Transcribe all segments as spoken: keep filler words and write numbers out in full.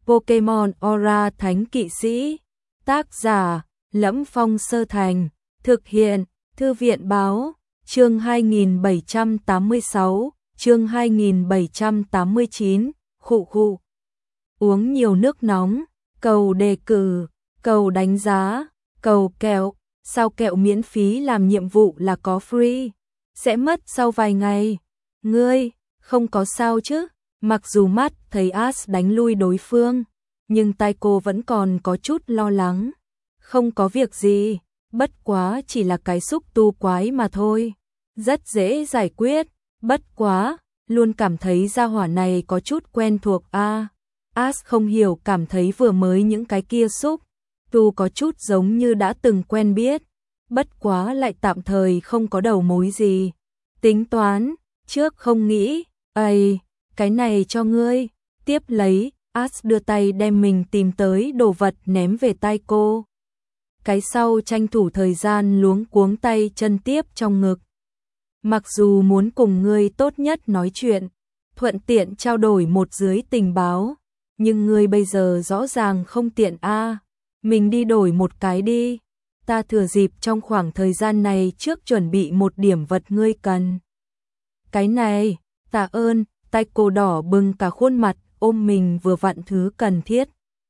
Pokemon Aura Thánh Kỵ Sĩ. Tác giả: Lẫm Phong Sơ Thành. Thực hiện: Thư viện báo. Chương hai nghìn bảy trăm tám mươi sáu, chương hai nghìn bảy trăm tám mươi chín, khụ khụ. Uống nhiều nước nóng, cầu đề cử, cầu đánh giá, cầu kẹo, sao kẹo miễn phí làm nhiệm vụ là có free, sẽ mất sau vài ngày. Ngươi, không có sao chứ? Mặc dù mắt thấy Ash đánh lui đối phương, nhưng tai cô vẫn còn có chút lo lắng. Không có việc gì, bất quá chỉ là cái xúc tu quái mà thôi. Rất dễ giải quyết, bất quá, luôn cảm thấy gia hỏa này có chút quen thuộc a. À, Ash không hiểu cảm thấy vừa mới những cái kia xúc tu có chút giống như đã từng quen biết, bất quá lại tạm thời không có đầu mối gì. Tính toán, trước không nghĩ, ây, cái này cho ngươi, tiếp lấy, Ash đưa tay đem mình tìm tới đồ vật ném về tay cô. Cái sau tranh thủ thời gian luống cuống tay chân tiếp trong ngực. Mặc dù muốn cùng ngươi tốt nhất nói chuyện, thuận tiện trao đổi một dưới tình báo, nhưng ngươi bây giờ rõ ràng không tiện a. À, mình đi đổi một cái đi, ta thừa dịp trong khoảng thời gian này trước chuẩn bị một điểm vật ngươi cần. Cái này, tạ ơn, tay cô đỏ bừng cả khuôn mặt, ôm mình vừa vặn thứ cần thiết.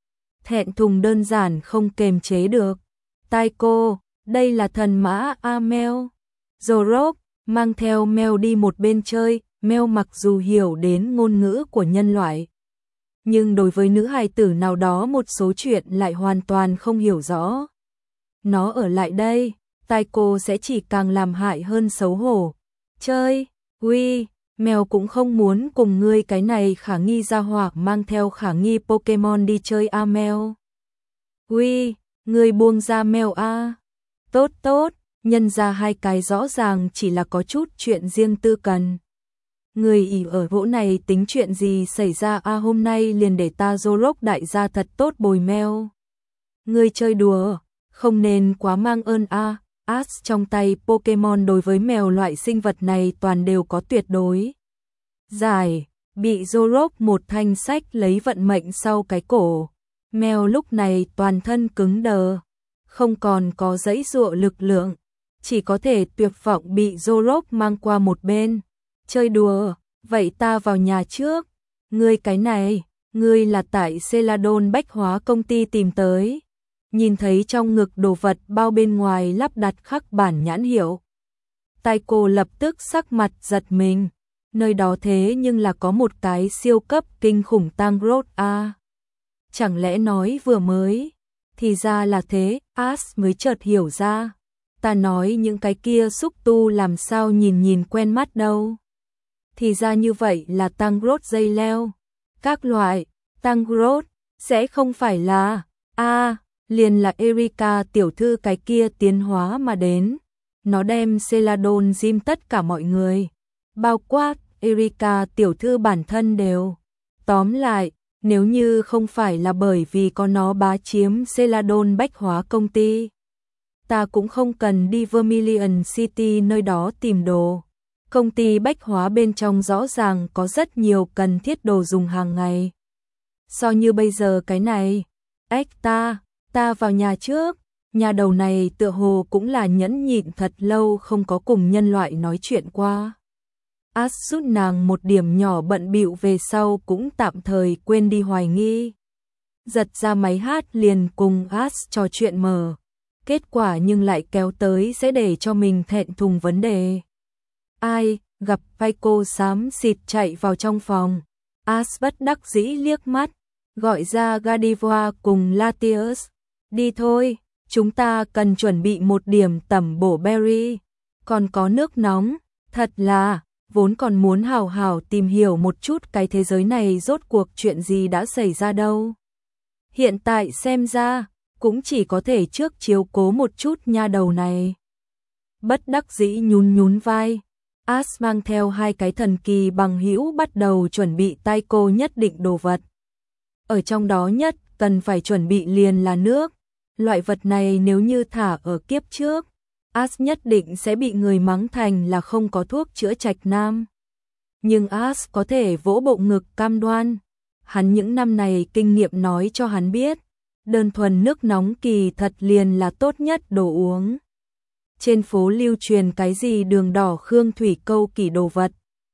Thẹn thùng đơn giản không kềm chế được. Tai cô, đây là thần mã Amel. Zorok mang theo Mel đi một bên chơi. Mel mặc dù hiểu đến ngôn ngữ của nhân loại, nhưng đối với nữ hài tử nào đó một số chuyện lại hoàn toàn không hiểu rõ. Nó ở lại đây, tai cô sẽ chỉ càng làm hại hơn xấu hổ. Chơi, uy, Mel cũng không muốn cùng ngươi cái này khả nghi ra hỏa mang theo khả nghi Pokemon đi chơi a Mel. Uy, ngươi buông ra Mel a. Tốt tốt, nhân ra hai cái rõ ràng chỉ là có chút chuyện riêng tư cần. Người ỉ ở vỗ này tính chuyện gì xảy ra a à, hôm nay liền để ta Zorok đại gia thật tốt bồi Mel. Ngươi chơi đùa, không nên quá mang ơn a. À. Ash trong tay Pokemon đối với mèo loại sinh vật này toàn đều có tuyệt đối giải, bị Zorok một thanh sách lấy vận mệnh sau cái cổ. Mèo lúc này toàn thân cứng đờ, không còn có dãy dụa lực lượng, chỉ có thể tuyệt vọng bị Zorok mang qua một bên. Chơi đùa, vậy ta vào nhà trước. Ngươi cái này, ngươi là tại Celadon Bách Hóa công ty tìm tới. Nhìn thấy trong ngực đồ vật bao bên ngoài lắp đặt khắc bản nhãn hiệu. Tai cô lập tức sắc mặt giật mình. Nơi đó thế nhưng là có một cái siêu cấp kinh khủng Tangrowth a. À, chẳng lẽ nói vừa mới? Thì ra là thế, Ash mới chợt hiểu ra. Ta nói những cái kia xúc tu làm sao nhìn nhìn quen mắt đâu. Thì ra như vậy là Tangrowth dây leo. Các loại, Tangrowth, sẽ không phải là, a à, liền là Erika tiểu thư cái kia tiến hóa mà đến. Nó đem Celadon Gym tất cả mọi người, bao quát Erika tiểu thư bản thân đều. Tóm lại, nếu như không phải là bởi vì có nó bá chiếm Celadon Bách Hóa công ty, ta cũng không cần đi Vermilion City nơi đó tìm đồ. Công ty Bách Hóa bên trong rõ ràng có rất nhiều cần thiết đồ dùng hàng ngày. So như bây giờ cái này, ếch ta, ta vào nhà trước. Nhà đầu này tựa hồ cũng là nhẫn nhịn thật lâu không có cùng nhân loại nói chuyện qua. Ash rút nàng một điểm nhỏ bận bịu về sau cũng tạm thời quên đi hoài nghi. Giật ra máy hát liền cùng Ash trò chuyện mở. Kết quả nhưng lại kéo tới sẽ để cho mình thẹn thùng vấn đề. Ai, gặp Paiko xám xịt chạy vào trong phòng. Ash bất đắc dĩ liếc mắt, gọi ra Gardevoir cùng Latios. Đi thôi, chúng ta cần chuẩn bị một điểm tẩm bổ berry. Còn có nước nóng, thật là, vốn còn muốn hào hào tìm hiểu một chút cái thế giới này rốt cuộc chuyện gì đã xảy ra đâu. Hiện tại xem ra, cũng chỉ có thể trước chiếu cố một chút nha đầu này. Bất đắc dĩ nhún nhún vai. Ash mang theo hai cái thần kỳ bằng hữu bắt đầu chuẩn bị tay cô nhất định đồ vật. Ở trong đó nhất cần phải chuẩn bị liền là nước. Loại vật này nếu như thả ở kiếp trước, Ash nhất định sẽ bị người mắng thành là không có thuốc chữa trạch nam. Nhưng Ash có thể vỗ bộ ngực cam đoan, Hắn những năm này kinh nghiệm nói cho hắn biết, đơn thuần nước nóng kỳ thật liền là tốt nhất đồ uống. Trên phố lưu truyền cái gì đường đỏ khương thủy câu kỳ đồ vật,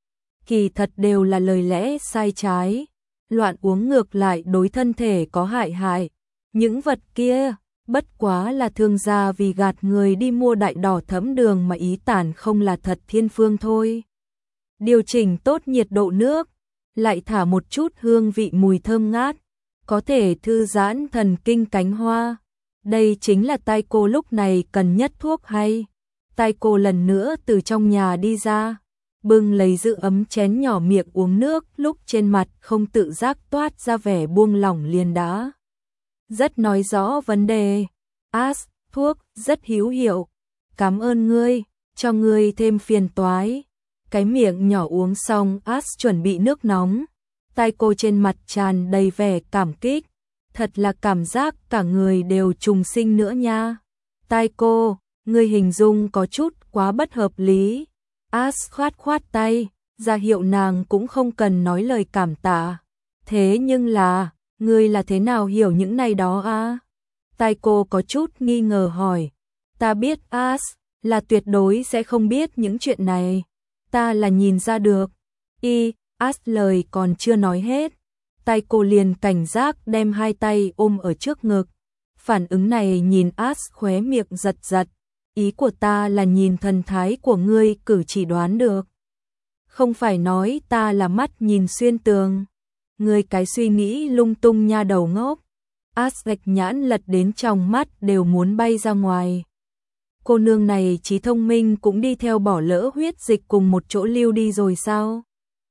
kỳ thật đều là lời lẽ sai trái, loạn uống ngược lại đối thân thể có hại hại. Những vật kia, bất quá là thương gia vì gạt người đi mua đại đỏ thẫm đường mà ý tản không là thật thiên phương thôi. Điều chỉnh tốt nhiệt độ nước, lại thả một chút hương vị mùi thơm ngát, có thể thư giãn thần kinh cánh hoa. Đây chính là tai cô lúc này cần nhất thuốc hay. Tai cô lần nữa từ trong nhà đi ra, bưng lấy giữ ấm chén nhỏ miệng uống nước, lúc trên mặt không tự giác toát ra vẻ buông lỏng liền đã. Rất nói rõ vấn đề. As, thuốc, rất hữu hiệu. Cảm ơn ngươi, cho ngươi thêm phiền toái. Cái miệng nhỏ uống xong, As chuẩn bị nước nóng. Tai cô trên mặt tràn đầy vẻ cảm kích. Thật là cảm giác cả người đều trùng sinh nữa nha. Tai cô, ngươi hình dung có chút quá bất hợp lý. As khoát khoát tay, ra hiệu nàng cũng không cần nói lời cảm tạ. Thế nhưng là, ngươi là thế nào hiểu những này đó à? Tai cô có chút nghi ngờ hỏi. Ta biết As là tuyệt đối sẽ không biết những chuyện này. Ta là nhìn ra được. Y, As lời còn chưa nói hết. Tai cô liền cảnh giác đem hai tay ôm ở trước ngực. Phản ứng này nhìn As khóe miệng giật giật. Ý của ta là nhìn thần thái của ngươi cử chỉ đoán được. Không phải nói ta là mắt nhìn xuyên tường. Ngươi cái suy nghĩ lung tung nha đầu ngốc. As gạch nhãn lật đến trong mắt đều muốn bay ra ngoài. Cô nương này trí thông minh cũng đi theo bỏ lỡ huyết dịch cùng một chỗ lưu đi rồi sao?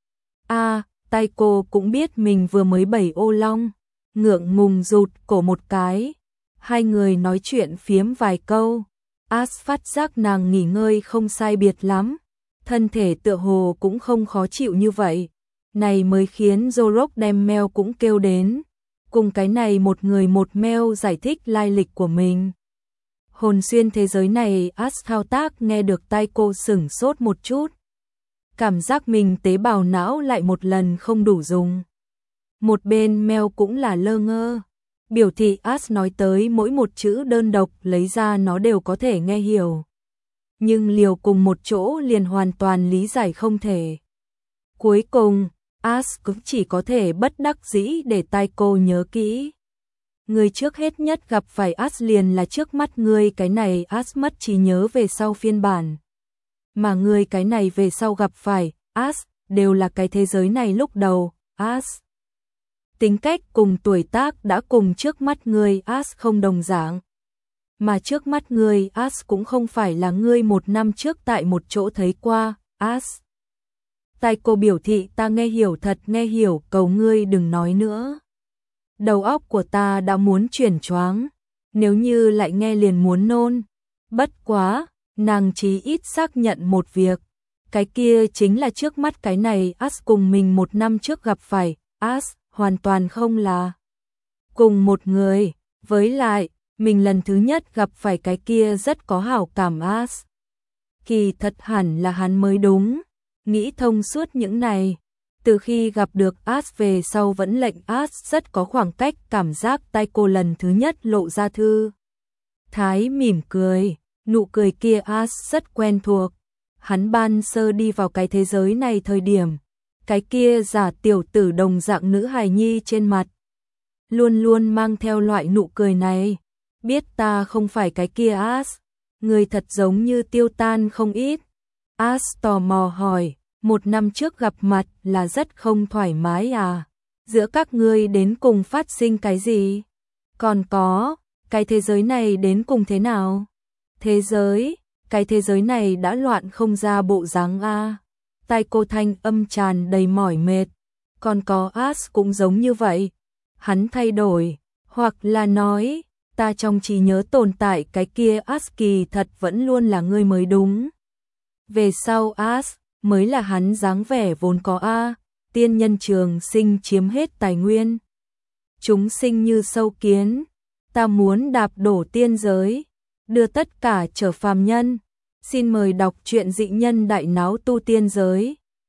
À, tai cô cũng biết mình vừa mới bảy ô long, ngượng ngùng rụt cổ một cái. Hai người nói chuyện phiếm vài câu. As phát giác nàng nghỉ ngơi không sai biệt lắm, thân thể tựa hồ cũng không khó chịu như vậy. Này mới khiến Zorok đem mail cũng kêu đến, cùng cái này một người một mail giải thích lai lịch của mình. Hồn xuyên thế giới này, As thao tác nghe được tai cô sửng sốt một chút. Cảm giác mình tế bào não lại một lần không đủ dùng. Một bên mail cũng là lơ ngơ. Biểu thị As nói tới mỗi một chữ đơn độc lấy ra nó đều có thể nghe hiểu. Nhưng liều cùng một chỗ liền hoàn toàn lý giải không thể. Cuối cùng, As cũng chỉ có thể bất đắc dĩ để tai cô nhớ kỹ. Người trước hết nhất gặp phải As liền là trước mắt ngươi, cái này As mất trí nhớ về sau phiên bản. Mà ngươi cái này về sau gặp phải As đều là cái thế giới này lúc đầu. As tính cách cùng tuổi tác đã cùng trước mắt ngươi As không đồng dạng. Mà trước mắt ngươi As cũng không phải là ngươi một năm trước tại một chỗ thấy qua. As. Tai cô biểu thị ta nghe hiểu, thật nghe hiểu, cầu ngươi đừng nói nữa. Đầu óc của ta đã muốn chuyển choáng, nếu như lại nghe liền muốn nôn. Bất quá, nàng chí ít xác nhận một việc, cái kia chính là trước mắt cái này As cùng mình một năm trước gặp phải, As hoàn toàn không là cùng một người, với lại, mình lần thứ nhất gặp phải cái kia rất có hảo cảm As. Kỳ thật hẳn là hắn mới đúng, nghĩ thông suốt những này. Từ khi gặp được As về sau vẫn lệnh As rất có khoảng cách, cảm giác tai cô lần thứ nhất lộ ra thư thái mỉm cười, nụ cười kia As rất quen thuộc. Hắn ban sơ đi vào cái thế giới này thời điểm, cái kia giả tiểu tử đồng dạng nữ hài nhi trên mặt luôn luôn mang theo loại nụ cười này. Biết ta không phải cái kia As, người thật giống như tiêu tan không ít. As tò mò hỏi, một năm trước gặp mặt là rất không thoải mái à? Giữa các ngươi đến cùng phát sinh cái gì? Còn có, cái thế giới này đến cùng thế nào? Thế giới, cái thế giới này đã loạn không ra bộ dáng a. Tai cô thanh âm tràn đầy mỏi mệt. Còn có As cũng giống như vậy. Hắn thay đổi, hoặc là nói, ta trong trí nhớ tồn tại cái kia As kỳ thật vẫn luôn là ngươi mới đúng. Về sau As mới là hắn dáng vẻ vốn có a. Tiên nhân trường sinh chiếm hết tài nguyên, chúng sinh như sâu kiến, ta muốn đạp đổ tiên giới, đưa tất cả trở phàm nhân. Xin mời đọc truyện Dị Nhân Đại Náo Tu Tiên Giới.